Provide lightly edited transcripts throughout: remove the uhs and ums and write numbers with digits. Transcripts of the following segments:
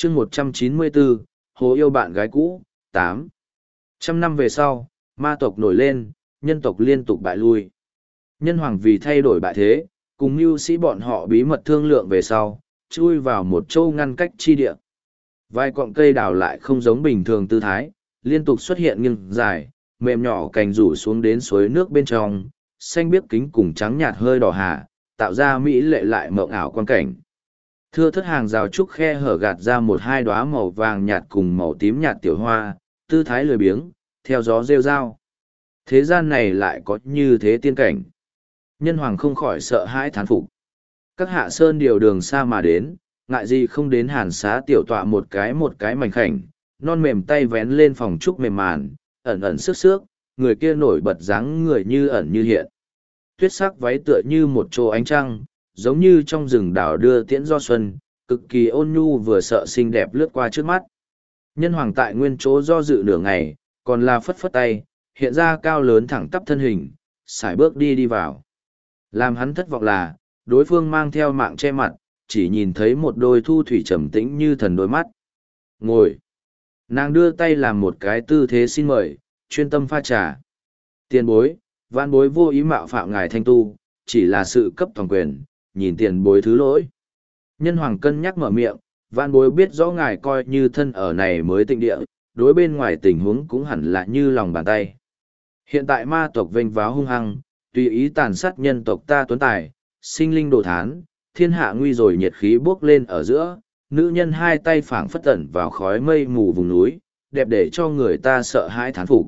chương 194, Hồ yêu bạn gái cũ, 8. Trăm năm về sau, ma tộc nổi lên, nhân tộc liên tục bại lui. Nhân hoàng vì thay đổi bại thế, cùng mưu sĩ bọn họ bí mật thương lượng về sau, chui vào một châu ngăn cách chi địa. Vài cọng cây đào lại không giống bình thường tư thái, liên tục xuất hiện nghiêng dài, mềm nhỏ cành rủ xuống đến suối nước bên trong, xanh biếc kính cùng trắng nhạt hơi đỏ hà, tạo ra mỹ lệ lại mộng ảo quan cảnh. Thưa thất hàng rào trúc khe hở gạt ra một hai đóa màu vàng nhạt cùng màu tím nhạt tiểu hoa, tư thái lười biếng, theo gió rêu rao. Thế gian này lại có như thế tiên cảnh. Nhân hoàng không khỏi sợ hãi thán phục. Các hạ sơn điều đường xa mà đến, ngại gì không đến hàn xá tiểu tọa một cái mảnh khảnh, non mềm tay vén lên phòng trúc mềm màn, ẩn ẩn sức sước, người kia nổi bật dáng người như ẩn như hiện. Tuyết sắc váy tựa như một chỗ ánh trăng, giống như trong rừng đảo đưa tiễn do xuân, cực kỳ ôn nhu vừa sợ xinh đẹp lướt qua trước mắt. Nhân hoàng tại nguyên chỗ do dự nửa ngày, còn là phất phất tay, hiện ra cao lớn thẳng tắp thân hình, sải bước đi vào. Làm hắn thất vọng là, đối phương mang theo mạng che mặt, chỉ nhìn thấy một đôi thu thủy trầm tĩnh như thần đôi mắt. Ngồi. Nàng đưa tay làm một cái tư thế xin mời, chuyên tâm pha trà. Tiền bối, vãn bối vô ý mạo phạm ngài thanh tu, chỉ là sự cấp toàn quyền, nhìn tiền bối thứ lỗi. Nhân hoàng cân nhắc mở miệng, vãn bối biết rõ ngài coi như thân ở này mới tịnh địa, đối bên ngoài tình huống cũng hẳn là như lòng bàn tay. Hiện tại ma tộc vênh váo hung hăng, tùy ý tàn sát nhân tộc ta tuấn tài, sinh linh đồ thán, thiên hạ nguy rồi nhiệt khí bốc lên ở giữa, nữ nhân hai tay phảng phất tẩn vào khói mây mù vùng núi, đẹp để cho người ta sợ hãi thán phục.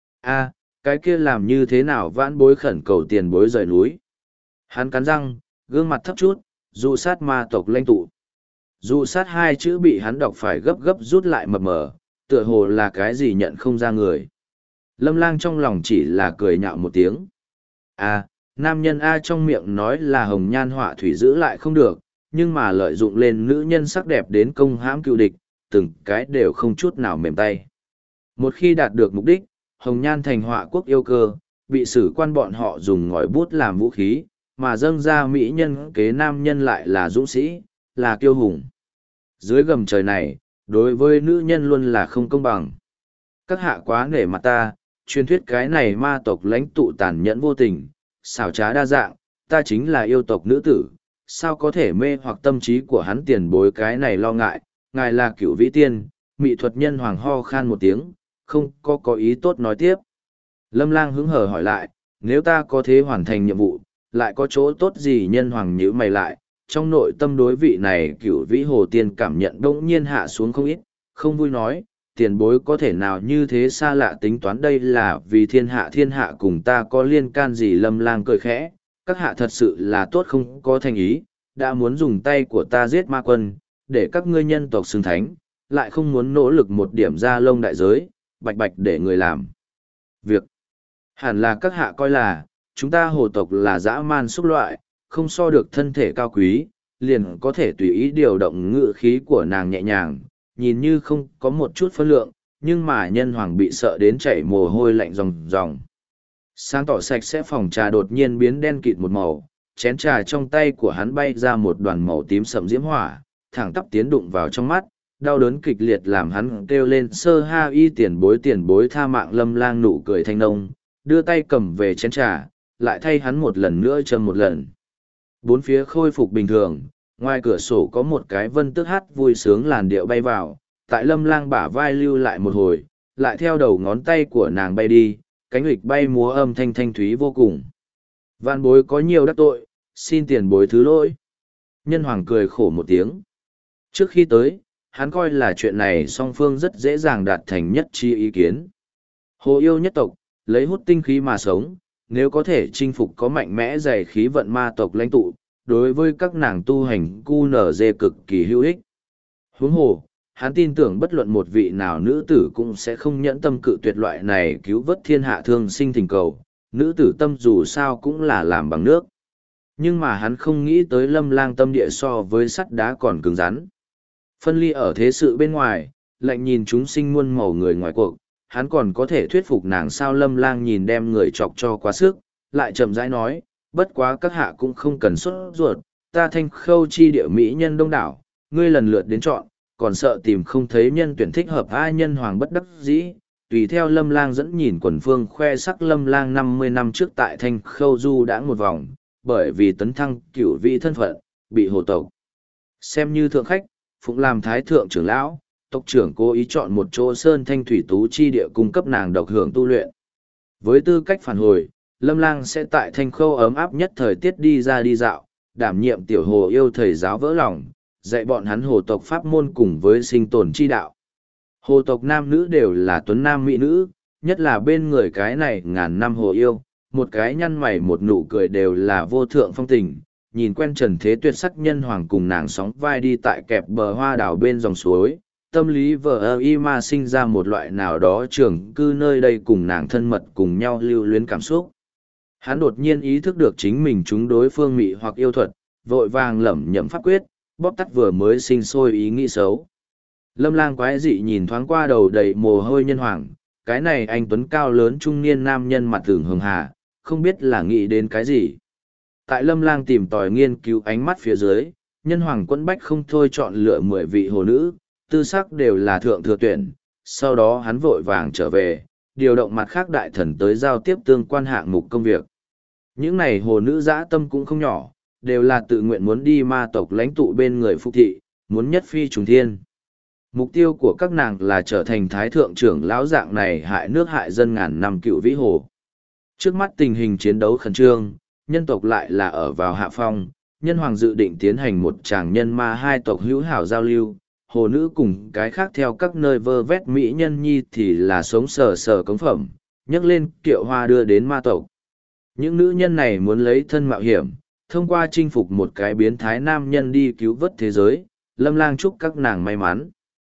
A, cái kia làm như thế nào vãn bối khẩn cầu tiền bối rời núi. Hắn cắn răng, gương mặt thấp chút, dụ sát ma tộc lãnh tụ. Dụ sát hai chữ bị hắn đọc phải gấp gấp rút lại mập mờ, tựa hồ là cái gì nhận không ra người. Lâm Lang trong lòng chỉ là cười nhạo một tiếng. A, nam nhân A trong miệng nói là hồng nhan họa thủy giữ lại không được, nhưng mà lợi dụng lên nữ nhân sắc đẹp đến công hãm cựu địch, từng cái đều không chút nào mềm tay. Một khi đạt được mục đích, hồng nhan thành họa quốc yêu cơ, bị sử quan bọn họ dùng ngòi bút làm vũ khí, mà dâng ra mỹ nhân kế nam nhân lại là dũng sĩ, là kiêu hùng. Dưới gầm trời này, đối với nữ nhân luôn là không công bằng. Các hạ quá nể mặt ta, truyền thuyết cái này ma tộc lãnh tụ tàn nhẫn vô tình, xảo trá đa dạng, ta chính là yêu tộc nữ tử, sao có thể mê hoặc tâm trí của hắn tiền bối cái này lo ngại, ngài là cửu vĩ tiên, mỹ thuật nhân hoàng ho khan một tiếng, không có ý tốt nói tiếp. Lâm Lang hứng hờ hỏi lại, nếu ta có thế hoàn thành nhiệm vụ, lại có chỗ tốt gì nhân hoàng nhíu mày lại, trong nội tâm đối vị này cửu vĩ hồ tiên cảm nhận đông nhiên hạ xuống không ít, không vui nói, tiền bối có thể nào như thế xa lạ tính toán đây là vì thiên hạ cùng ta có liên can gì. Lâm Lang cười khẽ, các hạ thật sự là tốt không có thành ý, đã muốn dùng tay của ta giết ma quân, để các ngươi nhân tộc xưng thánh, lại không muốn nỗ lực một điểm ra lông đại giới, bạch bạch để người làm việc. Hẳn là các hạ coi là, chúng ta hồ tộc là dã man xúc loại, không so được thân thể cao quý, liền có thể tùy ý điều động ngự khí của nàng nhẹ nhàng, nhìn như không có một chút phân lượng, nhưng mà nhân hoàng bị sợ đến chảy mồ hôi lạnh ròng ròng. Sáng tỏ sạch sẽ phòng trà đột nhiên biến đen kịt một màu, chén trà trong tay của hắn bay ra một đoàn màu tím sậm diễm hỏa, thẳng tắp tiến đụng vào trong mắt, đau đớn kịch liệt làm hắn kêu lên sơ ha y tiền bối tha mạng. Lâm Lang nụ cười thanh nông, đưa tay cầm về chén trà, lại thay hắn một lần nữa châm một lần. Bốn phía khôi phục bình thường, ngoài cửa sổ có một cái vân tước hát vui sướng làn điệu bay vào, tại Lâm Lang bả vai lưu lại một hồi, lại theo đầu ngón tay của nàng bay đi, cánh huỵch bay múa âm thanh thanh thúy vô cùng. Vạn bối có nhiều đắc tội, xin tiền bối thứ lỗi. Nhân hoàng cười khổ một tiếng. Trước khi tới, hắn coi là chuyện này song phương rất dễ dàng đạt thành nhất trí ý kiến. Hồ yêu nhất tộc, lấy hút tinh khí mà sống, nếu có thể chinh phục có mạnh mẽ dày khí vận ma tộc lãnh tụ, đối với các nàng tu hành QNZ cực kỳ hữu ích. Huống hồ, hắn tin tưởng bất luận một vị nào nữ tử cũng sẽ không nhẫn tâm cự tuyệt loại này cứu vớt thiên hạ thương sinh thỉnh cầu, nữ tử tâm dù sao cũng là làm bằng nước. Nhưng mà hắn không nghĩ tới Lâm Lang tâm địa so với sắt đá còn cứng rắn. Phân ly ở thế sự bên ngoài, lạnh nhìn chúng sinh muôn màu người ngoài cuộc, hắn còn có thể thuyết phục nàng sao. Lâm Lang nhìn đem người chọc cho quá sức, lại chậm rãi nói, bất quá các hạ cũng không cần sốt ruột, ta Thanh Khâu chi địa mỹ nhân đông đảo, ngươi lần lượt đến chọn, còn sợ tìm không thấy nhân tuyển thích hợp. Ai nhân hoàng bất đắc dĩ, tùy theo Lâm Lang dẫn nhìn quần phương khoe sắc. Lâm Lang 50 năm trước tại Thanh Khâu du đã một vòng, bởi vì tấn thăng cửu vị thân phận, bị hồ tộc xem như thượng khách, phụng làm thái thượng trưởng lão. Tộc trưởng cố ý chọn một chỗ sơn thanh thủy tú chi địa cung cấp nàng độc hưởng tu luyện. Với tư cách phản hồi, Lâm Lang sẽ tại Thanh Khâu ấm áp nhất thời tiết đi ra đi dạo, đảm nhiệm tiểu hồ yêu thầy giáo vỡ lòng, dạy bọn hắn hồ tộc pháp môn cùng với sinh tồn chi đạo. Hồ tộc nam nữ đều là tuấn nam mỹ nữ, nhất là bên người cái này ngàn năm hồ yêu, một cái nhăn mày một nụ cười đều là vô thượng phong tình. Nhìn quen trần thế tuyệt sắc nhân hoàng cùng nàng sóng vai đi tại kẹp bờ hoa đảo bên dòng suối, tâm lý vờ y mà sinh ra một loại nào đó trường cư nơi đây cùng nàng thân mật cùng nhau lưu luyến cảm xúc. Hắn đột nhiên ý thức được chính mình chúng đối phương mị hoặc yêu thuật, vội vàng lẩm nhẩm pháp quyết, bóp tắt vừa mới sinh sôi ý nghĩ xấu. Lâm Lang quái dị nhìn thoáng qua đầu đầy mồ hôi nhân hoàng, cái này anh tuấn cao lớn trung niên nam nhân mặt tưởng hường hà, không biết là nghĩ đến cái gì. Tại Lâm Lang tìm tòi nghiên cứu ánh mắt phía dưới, nhân hoàng quẫn bách không thôi chọn lựa 10 vị hồ nữ, tư sắc đều là thượng thừa tuyển, sau đó hắn vội vàng trở về, điều động mặt khác đại thần tới giao tiếp tương quan hạng mục công việc. Những này hồ nữ dã tâm cũng không nhỏ, đều là tự nguyện muốn đi ma tộc lãnh tụ bên người phục thị, muốn nhất phi trùng thiên. Mục tiêu của các nàng là trở thành thái thượng trưởng lão dạng này hại nước hại dân ngàn năm cựu vĩ hồ. Trước mắt tình hình chiến đấu khẩn trương, nhân tộc lại là ở vào hạ phong, nhân hoàng dự định tiến hành một tràng nhân ma hai tộc hữu hảo giao lưu, hồ nữ cùng cái khác theo các nơi vơ vét mỹ nhân nhi thì là sống sờ sờ cống phẩm, nhấc lên kiệu hoa đưa đến ma tộc. Những nữ nhân này muốn lấy thân mạo hiểm, thông qua chinh phục một cái biến thái nam nhân đi cứu vớt thế giới, Lâm Lang chúc các nàng may mắn.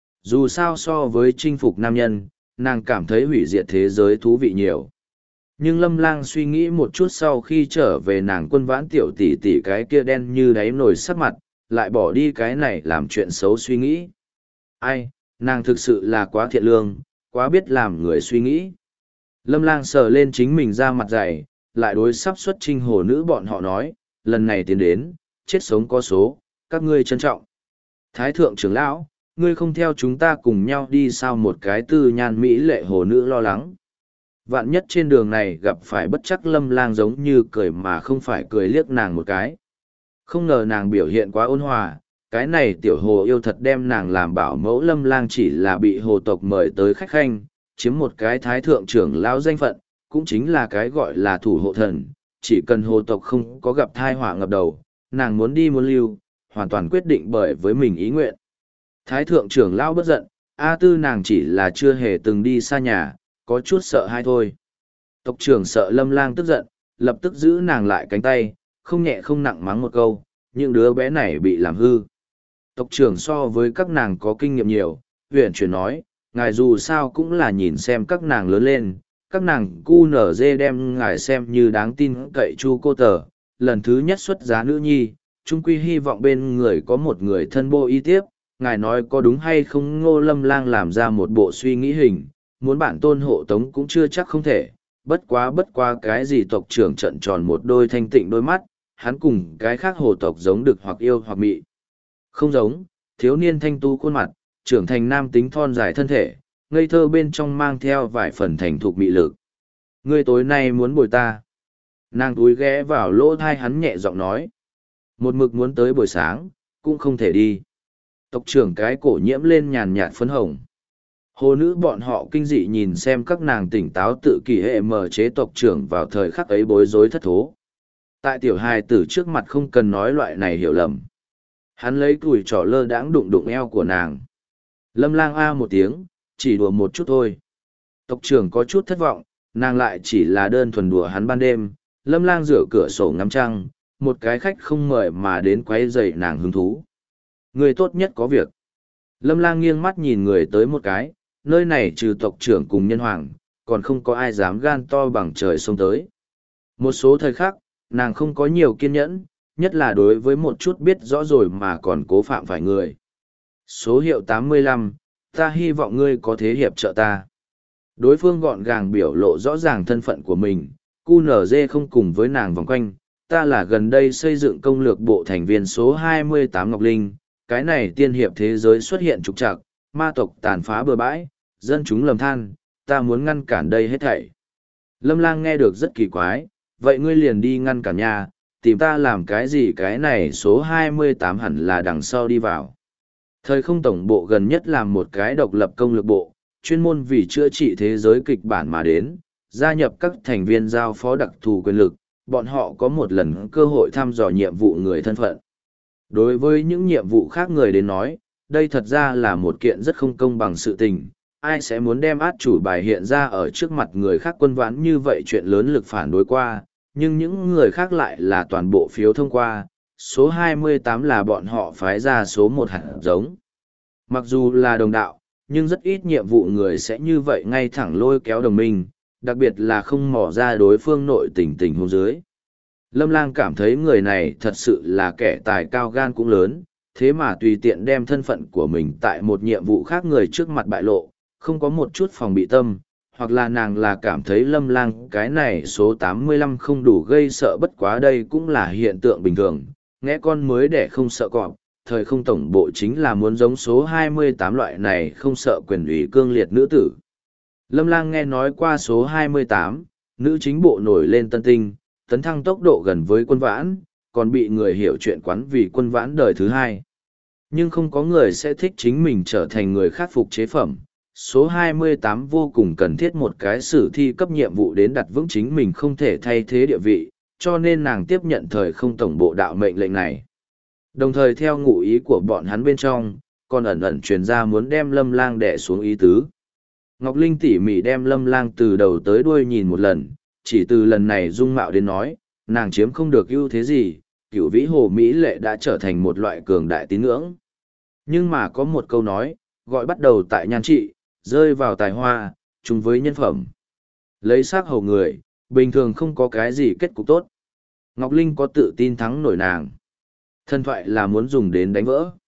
Dù sao so với chinh phục nam nhân, nàng cảm thấy hủy diệt thế giới thú vị nhiều. Nhưng Lâm Lang suy nghĩ một chút sau khi trở về nàng Quân Vãn tiểu tỷ tỷ cái kia đen như đáy nồi sắc mặt, lại bỏ đi cái này làm chuyện xấu suy nghĩ. Ai, nàng thực sự là quá thiện lương, quá biết làm người suy nghĩ. Lâm Lang sờ lên chính mình ra mặt dày, lại đối sắp xuất chinh hồ nữ bọn họ nói, lần này tiến đến, chết sống có số, các ngươi trân trọng. Thái thượng trưởng lão, ngươi không theo chúng ta cùng nhau đi sao? Một cái tư nhan mỹ lệ hồ nữ lo lắng. Vạn nhất trên đường này gặp phải bất chắc. Lâm Lang giống như cười mà không phải cười liếc nàng một cái. Không ngờ nàng biểu hiện quá ôn hòa, cái này tiểu hồ yêu thật đem nàng làm bảo mẫu. Lâm Lang chỉ là bị hồ tộc mời tới khách khanh, chiếm một cái thái thượng trưởng lão danh phận, cũng chính là cái gọi là thủ hộ thần. Chỉ cần hồ tộc không có gặp thai họa ngập đầu, nàng muốn đi muốn lưu, hoàn toàn quyết định bởi với mình ý nguyện. Thái thượng trưởng lão bất giận, A Tư nàng chỉ là chưa hề từng đi xa nhà, có chút sợ hay thôi. Tộc trưởng sợ Lâm Lang tức giận, lập tức giữ nàng lại cánh tay, không nhẹ không nặng mắng một câu, những đứa bé này bị làm hư. Tộc trưởng so với các nàng có kinh nghiệm nhiều, huyền chuyển nói, ngài dù sao cũng là nhìn xem các nàng lớn lên, các nàng cu nở dê đem ngài xem như đáng tin cậy chu cô tờ, lần thứ nhất xuất giá nữ nhi, chung quy hy vọng bên người có một người thân bô y tiếp, ngài nói có đúng hay không? Ngô Lâm Lang làm ra một bộ suy nghĩ hình, muốn bản tôn hộ tống cũng chưa chắc không thể, bất quá cái gì. Tộc trưởng trận tròn một đôi thanh tịnh đôi mắt, hắn cùng cái khác hồ tộc giống được hoặc yêu hoặc mị. Không giống, thiếu niên thanh tu khuôn mặt, trưởng thành nam tính thon dài thân thể, ngây thơ bên trong mang theo vài phần thành thục mị lực. Ngươi tối nay muốn bồi ta. Nàng túi ghé vào lỗ thai hắn nhẹ giọng nói. Một mực muốn tới buổi sáng, cũng không thể đi. Tộc trưởng cái cổ nhiễm lên nhàn nhạt phấn hồng. Hồ nữ bọn họ kinh dị nhìn xem các nàng tỉnh táo tự kỷ hệ mở chế tộc trưởng vào thời khắc ấy bối rối thất thố. Tại tiểu hài tử trước mặt không cần nói loại này hiểu lầm. Hắn lấy cùi trỏ lơ đãng đụng đụng eo của nàng. Lâm Lang a một tiếng, chỉ đùa một chút thôi. Tộc trưởng có chút thất vọng, nàng lại chỉ là đơn thuần đùa hắn ban đêm. Lâm Lang rửa cửa sổ ngắm trăng, một cái khách không mời mà đến quấy rầy nàng hứng thú. Người tốt nhất có việc. Lâm Lang nghiêng mắt nhìn người tới một cái, nơi này trừ tộc trưởng cùng nhân hoàng, còn không có ai dám gan to bằng trời xông tới. Một số thời khắc, nàng không có nhiều kiên nhẫn, nhất là đối với một chút biết rõ rồi mà còn cố phạm phải người. Số hiệu 85, ta hy vọng ngươi có thế hiệp trợ ta. Đối phương gọn gàng biểu lộ rõ ràng thân phận của mình, QNZ không cùng với nàng vòng quanh, ta là gần đây xây dựng công lược bộ thành viên số 28 Ngọc Linh, cái này tiên hiệp thế giới xuất hiện trục trặc, ma tộc tàn phá bừa bãi, dân chúng lầm than, ta muốn ngăn cản đây hết thảy. Lâm Lang nghe được rất kỳ quái, vậy ngươi liền đi ngăn cản nhà, tìm ta làm cái gì, cái này số 28 hẳn là đằng sau đi vào. Thời không tổng bộ gần nhất làm một cái độc lập công lược bộ, chuyên môn vì chữa trị thế giới kịch bản mà đến, gia nhập các thành viên giao phó đặc thù quyền lực, bọn họ có một lần cơ hội thăm dò nhiệm vụ người thân phận. Đối với những nhiệm vụ khác người đến nói, đây thật ra là một kiện rất không công bằng sự tình. Ai sẽ muốn đem át chủ bài hiện ra ở trước mặt người khác quân vãn như vậy, chuyện lớn lực phản đối qua, nhưng những người khác lại là toàn bộ phiếu thông qua, số 28 là bọn họ phái ra số 1 hạt giống. Mặc dù là đồng đạo, nhưng rất ít nhiệm vụ người sẽ như vậy ngay thẳng lôi kéo đồng minh, đặc biệt là không mò ra đối phương nội tình huống dưới. Lâm Lang cảm thấy người này thật sự là kẻ tài cao gan cũng lớn, thế mà tùy tiện đem thân phận của mình tại một nhiệm vụ khác người trước mặt bại lộ, không có một chút phòng bị tâm, hoặc là nàng là cảm thấy Lâm Lang cái này số 85 không đủ gây sợ, bất quá đây cũng là hiện tượng bình thường, nghe con mới để không sợ cọp, thời không tổng bộ chính là muốn giống số 28 loại này không sợ quyền ủy cương liệt nữ tử. Lâm Lang nghe nói qua số 28, nữ chính bộ nổi lên tân tinh, tấn thăng tốc độ gần với quân vãn, còn bị người hiểu chuyện quán vì quân vãn đời thứ hai. Nhưng không có người sẽ thích chính mình trở thành người khắc phục chế phẩm. Số 28 vô cùng cần thiết một cái sử thi cấp nhiệm vụ đến đặt vững chính mình không thể thay thế địa vị, cho nên nàng tiếp nhận thời không tổng bộ đạo mệnh lệnh này. Đồng thời theo ngụ ý của bọn hắn bên trong, còn ẩn ẩn truyền ra muốn đem Lâm Lang đè xuống ý tứ. Ngọc Linh tỉ mỉ đem Lâm Lang từ đầu tới đuôi nhìn một lần, chỉ từ lần này dung mạo đến nói, nàng chiếm không được ưu thế gì, Cửu Vĩ Hồ Mỹ Lệ đã trở thành một loại cường đại tín ngưỡng. Nhưng mà có một câu nói, gọi bắt đầu tại nhan trị, rơi vào tài hoa, chung với nhân phẩm. Lấy xác hầu người, bình thường không có cái gì kết cục tốt. Ngọc Linh có tự tin thắng nổi nàng. Thần thoại là muốn dùng đến đánh vỡ.